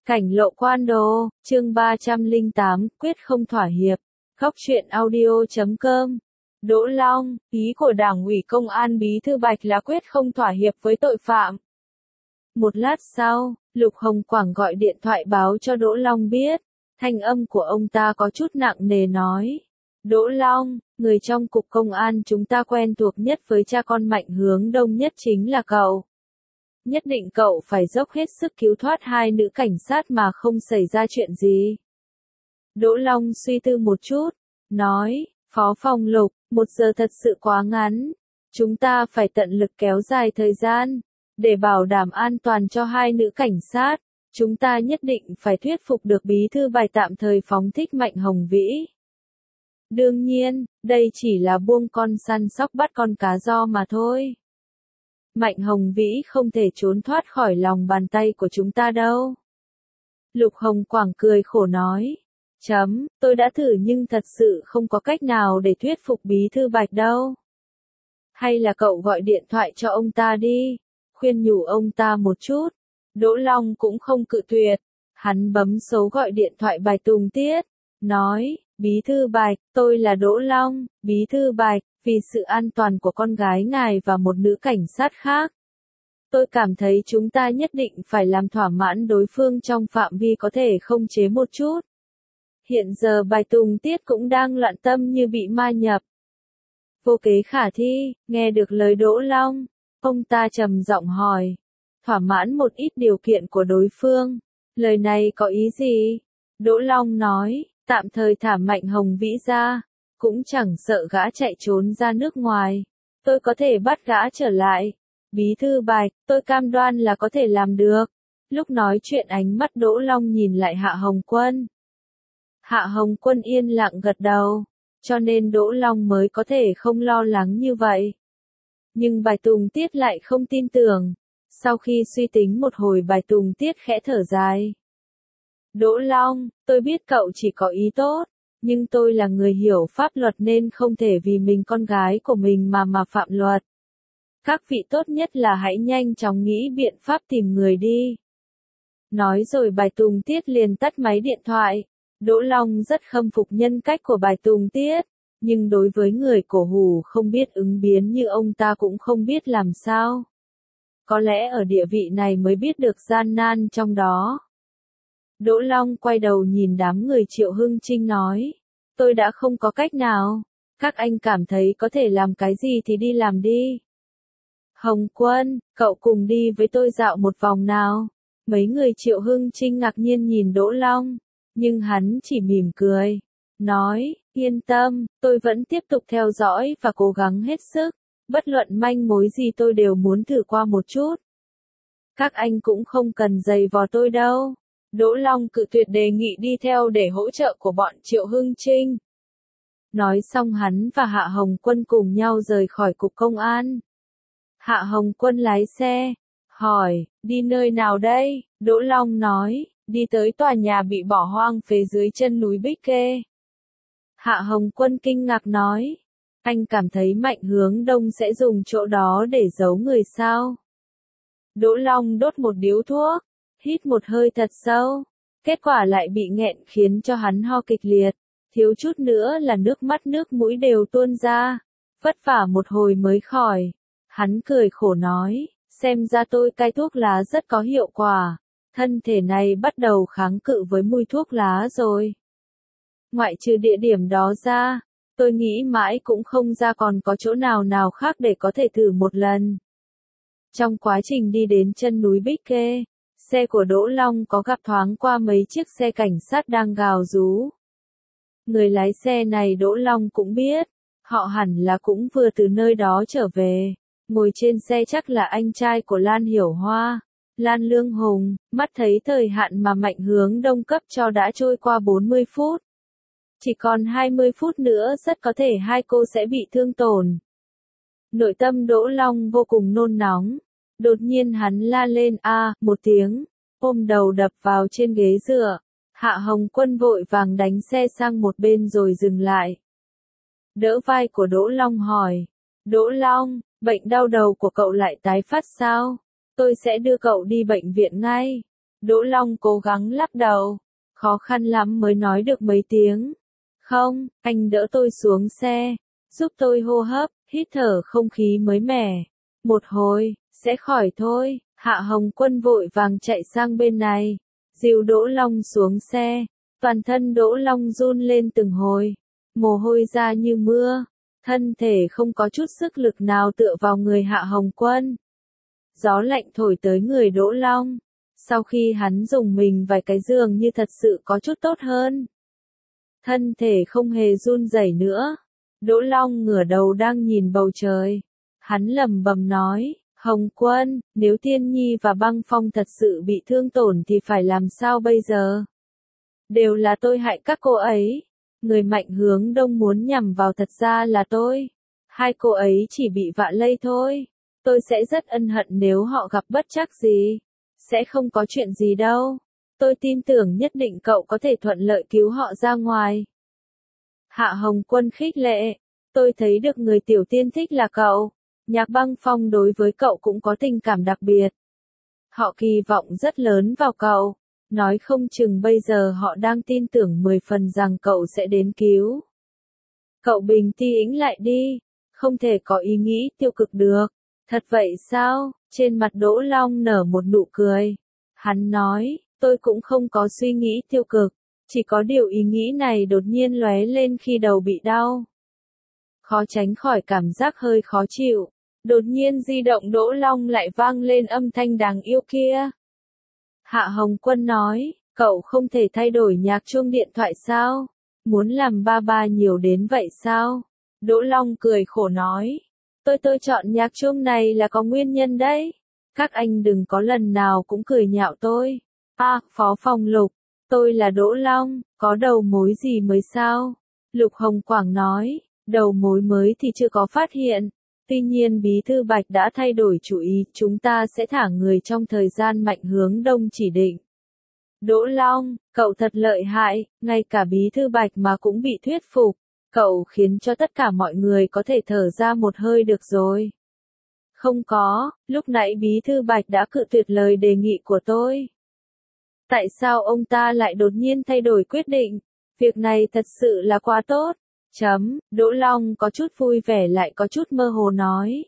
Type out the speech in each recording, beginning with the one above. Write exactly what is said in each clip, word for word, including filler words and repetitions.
Cảnh lộ quan đồ, chương ba trăm lẻ tám, quyết không thỏa hiệp. Góc truyện audio chấm com. Đỗ Long, ý của Đảng ủy Công an Bí thư Bạch là quyết không thỏa hiệp với tội phạm. Một lát sau, Lục Hồng Quảng gọi điện thoại báo cho Đỗ Long biết. Thanh âm của ông ta có chút nặng nề nói. Đỗ Long, người trong cục công an chúng ta quen thuộc nhất với cha con Mạnh Hướng Đông nhất chính là cậu. Nhất định cậu phải dốc hết sức cứu thoát hai nữ cảnh sát mà không xảy ra chuyện gì. Đỗ Long suy tư một chút, nói, Phó Phòng Lục, một giờ thật sự quá ngắn. Chúng ta phải tận lực kéo dài thời gian, để bảo đảm an toàn cho hai nữ cảnh sát. Chúng ta nhất định phải thuyết phục được Bí thư Bạch tạm thời phóng thích Mạnh Hồng Vĩ. Đương nhiên, đây chỉ là buông con săn sóc bắt con cá giò mà thôi. Mạnh Hồng Vĩ không thể trốn thoát khỏi lòng bàn tay của chúng ta đâu. Lục Hồng Quảng cười khổ nói. Chấm, tôi đã thử nhưng thật sự không có cách nào để thuyết phục Bí thư Bạch đâu. Hay là cậu gọi điện thoại cho ông ta đi, khuyên nhủ ông ta một chút. Đỗ Long cũng không cự tuyệt. Hắn bấm số gọi điện thoại Bạch Tùng Tiết, nói, Bí thư Bạch, tôi là Đỗ Long, Bí thư Bạch, vì sự an toàn của con gái ngài và một nữ cảnh sát khác. Tôi cảm thấy chúng ta nhất định phải làm thỏa mãn đối phương trong phạm vi có thể không chế một chút. Hiện giờ Bạch Tùng Tiết cũng đang loạn tâm như bị ma nhập. Vô kế khả thi, nghe được lời Đỗ Long, ông ta trầm giọng hỏi. Thỏa mãn một ít điều kiện của đối phương. Lời này có ý gì? Đỗ Long nói, tạm thời thả Mạnh Hồng Vĩ ra, cũng chẳng sợ gã chạy trốn ra nước ngoài. Tôi có thể bắt gã trở lại. Bí thư Bạch, tôi cam đoan là có thể làm được. Lúc nói chuyện ánh mắt Đỗ Long nhìn lại Hạ Hồng Quân. Hạ Hồng Quân yên lặng gật đầu, cho nên Đỗ Long mới có thể không lo lắng như vậy. Nhưng Bạch Tùng Tiết lại không tin tưởng. Sau khi suy tính một hồi Bạch Tùng Tiết khẽ thở dài. Đỗ Long, tôi biết cậu chỉ có ý tốt, nhưng tôi là người hiểu pháp luật nên không thể vì mình con gái của mình mà mà phạm luật. Các vị tốt nhất là hãy nhanh chóng nghĩ biện pháp tìm người đi. Nói rồi Bạch Tùng Tiết liền tắt máy điện thoại. Đỗ Long rất khâm phục nhân cách của Bạch Tùng Tiết, nhưng đối với người cổ hủ không biết ứng biến như ông ta cũng không biết làm sao. Có lẽ ở địa vị này mới biết được gian nan trong đó. Đỗ Long quay đầu nhìn đám người Triệu Hưng Trinh nói. Tôi đã không có cách nào. Các anh cảm thấy có thể làm cái gì thì đi làm đi. Hồng Quân, cậu cùng đi với tôi dạo một vòng nào. Mấy người Triệu Hưng Trinh ngạc nhiên nhìn Đỗ Long, nhưng hắn chỉ mỉm cười. Nói, yên tâm, tôi vẫn tiếp tục theo dõi và cố gắng hết sức. Bất luận manh mối gì tôi đều muốn thử qua một chút. Các anh cũng không cần giày vò tôi đâu. Đỗ Long cự tuyệt đề nghị đi theo để hỗ trợ của bọn Triệu Hưng Trinh. Nói xong hắn và Hạ Hồng Quân cùng nhau rời khỏi cục công an. Hạ Hồng Quân lái xe, hỏi, đi nơi nào đây? Đỗ Long nói, đi tới tòa nhà bị bỏ hoang phía dưới chân núi Bích Kê. Hạ Hồng Quân kinh ngạc nói, anh cảm thấy Mạnh Hướng Đông sẽ dùng chỗ đó để giấu người sao? Đỗ Long đốt một điếu thuốc, hít một hơi thật sâu, kết quả lại bị nghẹn khiến cho hắn ho kịch liệt, thiếu chút nữa là nước mắt nước mũi đều tuôn ra, vất vả một hồi mới khỏi. Hắn cười khổ nói, xem ra tôi cai thuốc lá rất có hiệu quả, thân thể này bắt đầu kháng cự với mùi thuốc lá rồi. Ngoại trừ địa điểm đó ra, tôi nghĩ mãi cũng không ra còn có chỗ nào nào khác để có thể thử một lần. Trong quá trình đi đến chân núi Bích Kê, xe của Đỗ Long có gặp thoáng qua mấy chiếc xe cảnh sát đang gào rú. Người lái xe này Đỗ Long cũng biết, họ hẳn là cũng vừa từ nơi đó trở về. Ngồi trên xe chắc là anh trai của Lan Hiểu Hoa, Lan Lương Hùng, mắt thấy thời hạn mà Mạnh Hướng Đông cấp cho đã trôi qua bốn mươi phút. Chỉ còn hai mươi phút nữa rất có thể hai cô sẽ bị thương tổn. Nội tâm Đỗ Long vô cùng nôn nóng. Đột nhiên hắn la lên a à, một tiếng, ôm đầu đập vào trên ghế dựa. Hạ Hồng Quân vội vàng đánh xe sang một bên rồi dừng lại. Đỡ vai của Đỗ Long hỏi. Đỗ Long, bệnh đau đầu của cậu lại tái phát sao? Tôi sẽ đưa cậu đi bệnh viện ngay. Đỗ Long cố gắng lắc đầu, khó khăn lắm mới nói được mấy tiếng. Không, anh đỡ tôi xuống xe, giúp tôi hô hấp, hít thở không khí mới mẻ. Một hồi, sẽ khỏi thôi. Hạ Hồng Quân vội vàng chạy sang bên này, dìu Đỗ Long xuống xe. Toàn thân Đỗ Long run lên từng hồi, mồ hôi ra như mưa, thân thể không có chút sức lực nào tựa vào người Hạ Hồng Quân. Gió lạnh thổi tới người Đỗ Long, sau khi hắn dùng mình vài cái giường như thật sự có chút tốt hơn. Thân thể không hề run rẩy nữa. Đỗ Long ngửa đầu đang nhìn bầu trời. Hắn lẩm bẩm nói, Hồng Quân, nếu Tiên Nhi và Băng Phong thật sự bị thương tổn thì phải làm sao bây giờ? Đều là tôi hại các cô ấy. Người Mạnh Hướng Đông muốn nhằm vào thật ra là tôi. Hai cô ấy chỉ bị vạ lây thôi. Tôi sẽ rất ân hận nếu họ gặp bất trắc gì. Sẽ không có chuyện gì đâu. Tôi tin tưởng nhất định cậu có thể thuận lợi cứu họ ra ngoài. Hạ Hồng Quân khích lệ. Tôi thấy được người tiểu tiên thích là cậu. Nhạc Băng Phong đối với cậu cũng có tình cảm đặc biệt. Họ kỳ vọng rất lớn vào cậu. Nói không chừng bây giờ họ đang tin tưởng mười phần rằng cậu sẽ đến cứu. Cậu bình tĩnh lại đi. Không thể có ý nghĩ tiêu cực được. Thật vậy sao? Trên mặt Đỗ Long nở một nụ cười. Hắn nói, tôi cũng không có suy nghĩ tiêu cực. Chỉ có điều ý nghĩ này đột nhiên lóe lên khi đầu bị đau. Khó tránh khỏi cảm giác hơi khó chịu. Đột nhiên di động Đỗ Long lại vang lên âm thanh đáng yêu kia. Hạ Hồng Quân nói, cậu không thể thay đổi nhạc chuông điện thoại sao? Muốn làm ba ba nhiều đến vậy sao? Đỗ Long cười khổ nói, tôi tôi chọn nhạc chuông này là có nguyên nhân đấy. Các anh đừng có lần nào cũng cười nhạo tôi. À, Phó Phòng Lục, tôi là Đỗ Long, có đầu mối gì mới sao? Lục Hồng Quảng nói, đầu mối mới thì chưa có phát hiện. Tuy nhiên Bí Thư Bạch đã thay đổi chủ ý, chúng ta sẽ thả người trong thời gian Mạnh Hướng Đông chỉ định. Đỗ Long, cậu thật lợi hại, ngay cả Bí Thư Bạch mà cũng bị thuyết phục. Cậu khiến cho tất cả mọi người có thể thở ra một hơi được rồi. Không có, lúc nãy Bí Thư Bạch đã cự tuyệt lời đề nghị của tôi. Tại sao ông ta lại đột nhiên thay đổi quyết định? Việc này thật sự là quá tốt. Chấm, Đỗ Long có chút vui vẻ lại có chút mơ hồ nói.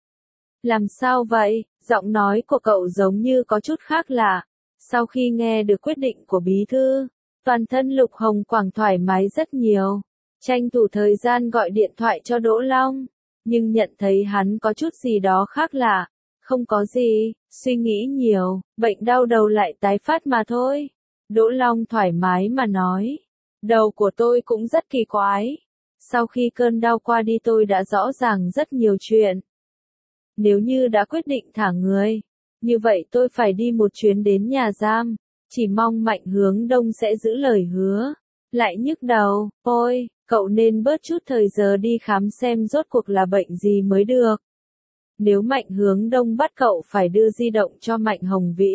Làm sao vậy? Giọng nói của cậu giống như có chút khác lạ. Sau khi nghe được quyết định của bí thư, toàn thân Lục Hồng Quảng thoải mái rất nhiều. Tranh thủ thời gian gọi điện thoại cho Đỗ Long, nhưng nhận thấy hắn có chút gì đó khác lạ. Không có gì, suy nghĩ nhiều, bệnh đau đầu lại tái phát mà thôi. Đỗ Long thoải mái mà nói. Đầu của tôi cũng rất kỳ quái. Sau khi cơn đau qua đi tôi đã rõ ràng rất nhiều chuyện. Nếu như đã quyết định thả người, như vậy tôi phải đi một chuyến đến nhà giam. Chỉ mong Mạnh Hướng Đông sẽ giữ lời hứa. Lại nhức đầu, ôi, cậu nên bớt chút thời giờ đi khám xem rốt cuộc là bệnh gì mới được. Nếu Mạnh Hướng Đông bắt cậu phải đưa di động cho Mạnh Hồng Vĩ.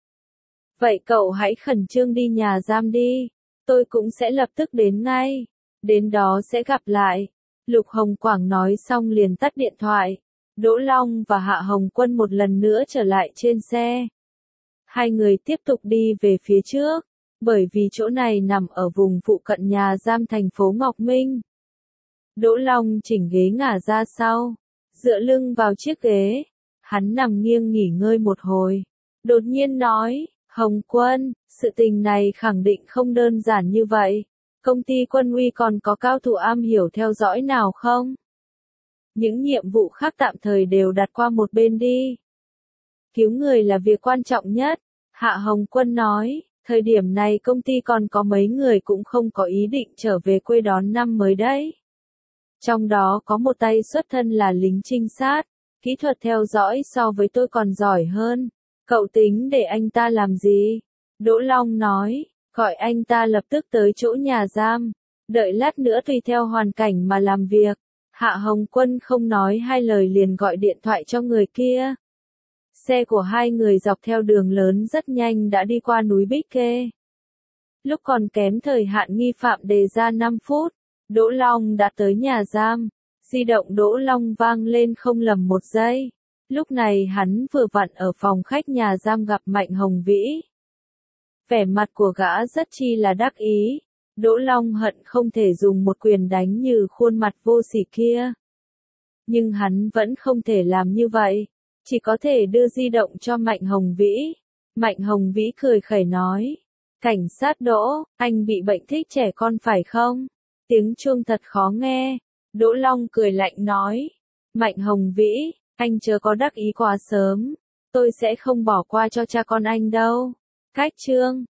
Vậy cậu hãy khẩn trương đi nhà giam đi. Tôi cũng sẽ lập tức đến ngay. Đến đó sẽ gặp lại. Lục Hồng Quảng nói xong liền tắt điện thoại. Đỗ Long và Hạ Hồng Quân một lần nữa trở lại trên xe. Hai người tiếp tục đi về phía trước, bởi vì chỗ này nằm ở vùng phụ cận nhà giam thành phố Ngọc Minh. Đỗ Long chỉnh ghế ngả ra sau, dựa lưng vào chiếc ghế. Hắn nằm nghiêng nghỉ ngơi một hồi. Đột nhiên nói, Hồng Quân, sự tình này khẳng định không đơn giản như vậy. Công ty Quân Uy còn có cao thủ am hiểu theo dõi nào không? Những nhiệm vụ khác tạm thời đều đặt qua một bên đi. Cứu người là việc quan trọng nhất. Hạ Hồng Quân nói, thời điểm này công ty còn có mấy người cũng không có ý định trở về quê đón năm mới đấy. Trong đó có một tay xuất thân là lính trinh sát, kỹ thuật theo dõi so với tôi còn giỏi hơn. Cậu tính để anh ta làm gì? Đỗ Long nói, gọi anh ta lập tức tới chỗ nhà giam, đợi lát nữa tùy theo hoàn cảnh mà làm việc. Hạ Hồng Quân không nói hai lời liền gọi điện thoại cho người kia. Xe của hai người dọc theo đường lớn rất nhanh đã đi qua núi Bích Kê. Lúc còn kém thời hạn nghi phạm đề ra năm phút, Đỗ Long đã tới nhà giam. Di động Đỗ Long vang lên không lầm một giây. Lúc này hắn vừa vặn ở phòng khách nhà giam gặp Mạnh Hồng Vĩ. Vẻ mặt của gã rất chi là đắc ý. Đỗ Long hận không thể dùng một quyền đánh như khuôn mặt vô sỉ kia. Nhưng hắn vẫn không thể làm như vậy. Chỉ có thể đưa di động cho Mạnh Hồng Vĩ. Mạnh Hồng Vĩ cười khẩy nói. Cảnh sát Đỗ, anh bị bệnh thích trẻ con phải không? Tiếng chuông thật khó nghe. Đỗ Long cười lạnh nói. Mạnh Hồng Vĩ, anh chớ có đắc ý quá sớm. Tôi sẽ không bỏ qua cho cha con anh đâu. Cách chương.